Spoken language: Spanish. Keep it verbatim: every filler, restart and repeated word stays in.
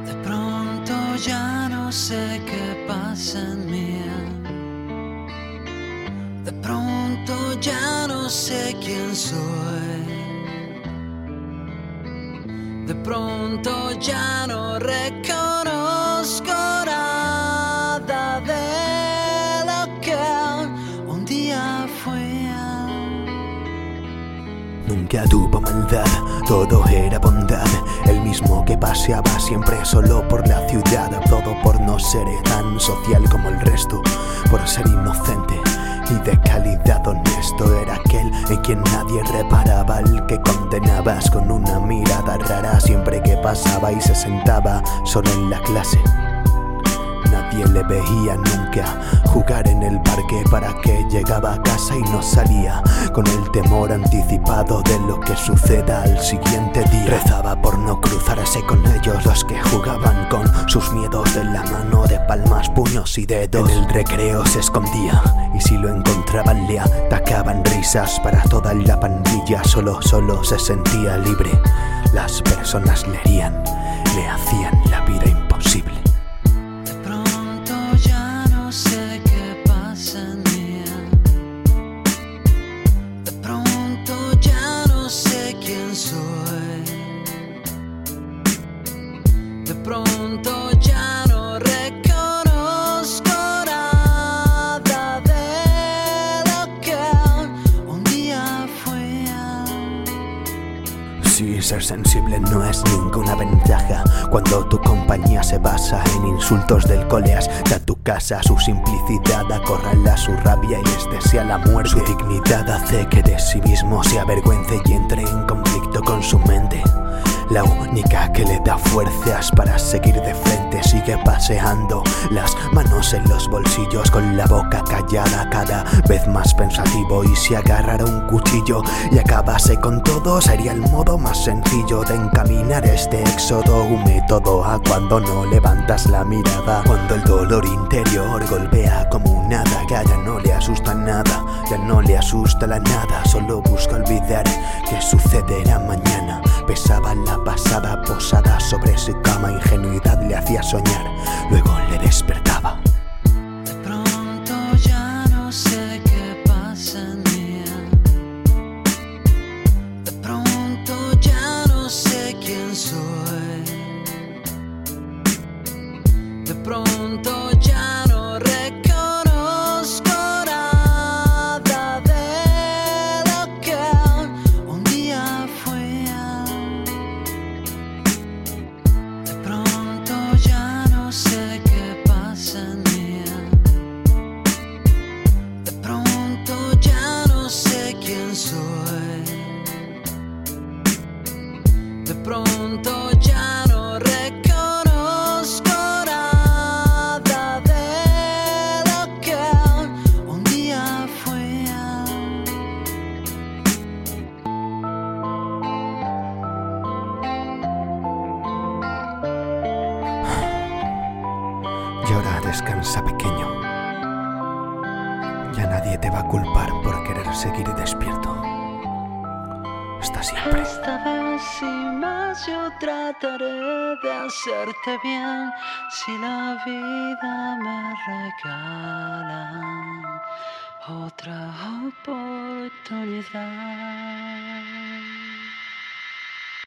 De pronto ya no sé qué pasa en mí. De pronto ya no sé quién soy. De pronto ya no reconozco nada de lo que un día fui. Nunca tuvo maldad, todo era bondad. El mismo que paseaba siempre solo por la ciudad. Todo por no ser tan social como el resto, por ser inocente y de calidad honesto. Era aquel en quien nadie reparaba, el que condenabas con una mirada rara siempre que pasaba y se sentaba solo en la clase. Nadie le veía nunca jugar en el parque, para que llegaba a casa y no salía, con el temor anticipado de lo que suceda al siguiente día. Rezaba por no cruzarse con ellos, los que jugaban con sus miedos de la mano, de palmas, puños y dedos. En el recreo se escondía y si lo encontraban le atacaban risas para toda la pandilla. Solo, solo se sentía libre. Las personas le herían, le hacían la vida imposible. De pronto ya no reconozco nada de lo que un día fui. Sí, ser sensible no es ninguna ventaja cuando tu compañía se basa en insultos del cole hasta tu casa. Su simplicidad acorrala su rabia y les desea la muerte. Su dignidad hace que de sí mismo se avergüence y entre en conflicto con su mente. La única que le da fuerzas para seguir de frente. Sigue paseando las manos en los bolsillos, con la boca callada, cada vez más pensativo. Y si agarrara un cuchillo y acabase con todo, sería el modo más sencillo de encaminar este éxodo. Un método a cuando no levantas la mirada, cuando el dolor interior golpea como un hada. Que ya no le asusta nada, ya no le asusta la nada. Solo busca olvidar qué sucederá mañana. Pesaba la pasada posada sobre su cama, ingenuidad le hacía soñar, luego le despertaba. De pronto ya no sé qué pasa en mí. De pronto ya no sé quién soy. De pronto ya no reconozco nada de lo que un día fui. De pronto ya no sé qué pasa en mí. De pronto ya no sé quién soy. De pronto ya no reconozco nada de lo que un día fui. Y ahora descansa, pequeño. Ya nadie te va a culpar por querer seguir despierto. Hasta siempre. Esta vez y más yo trataré de hacerte bien, si la vida me regala otra oportunidad.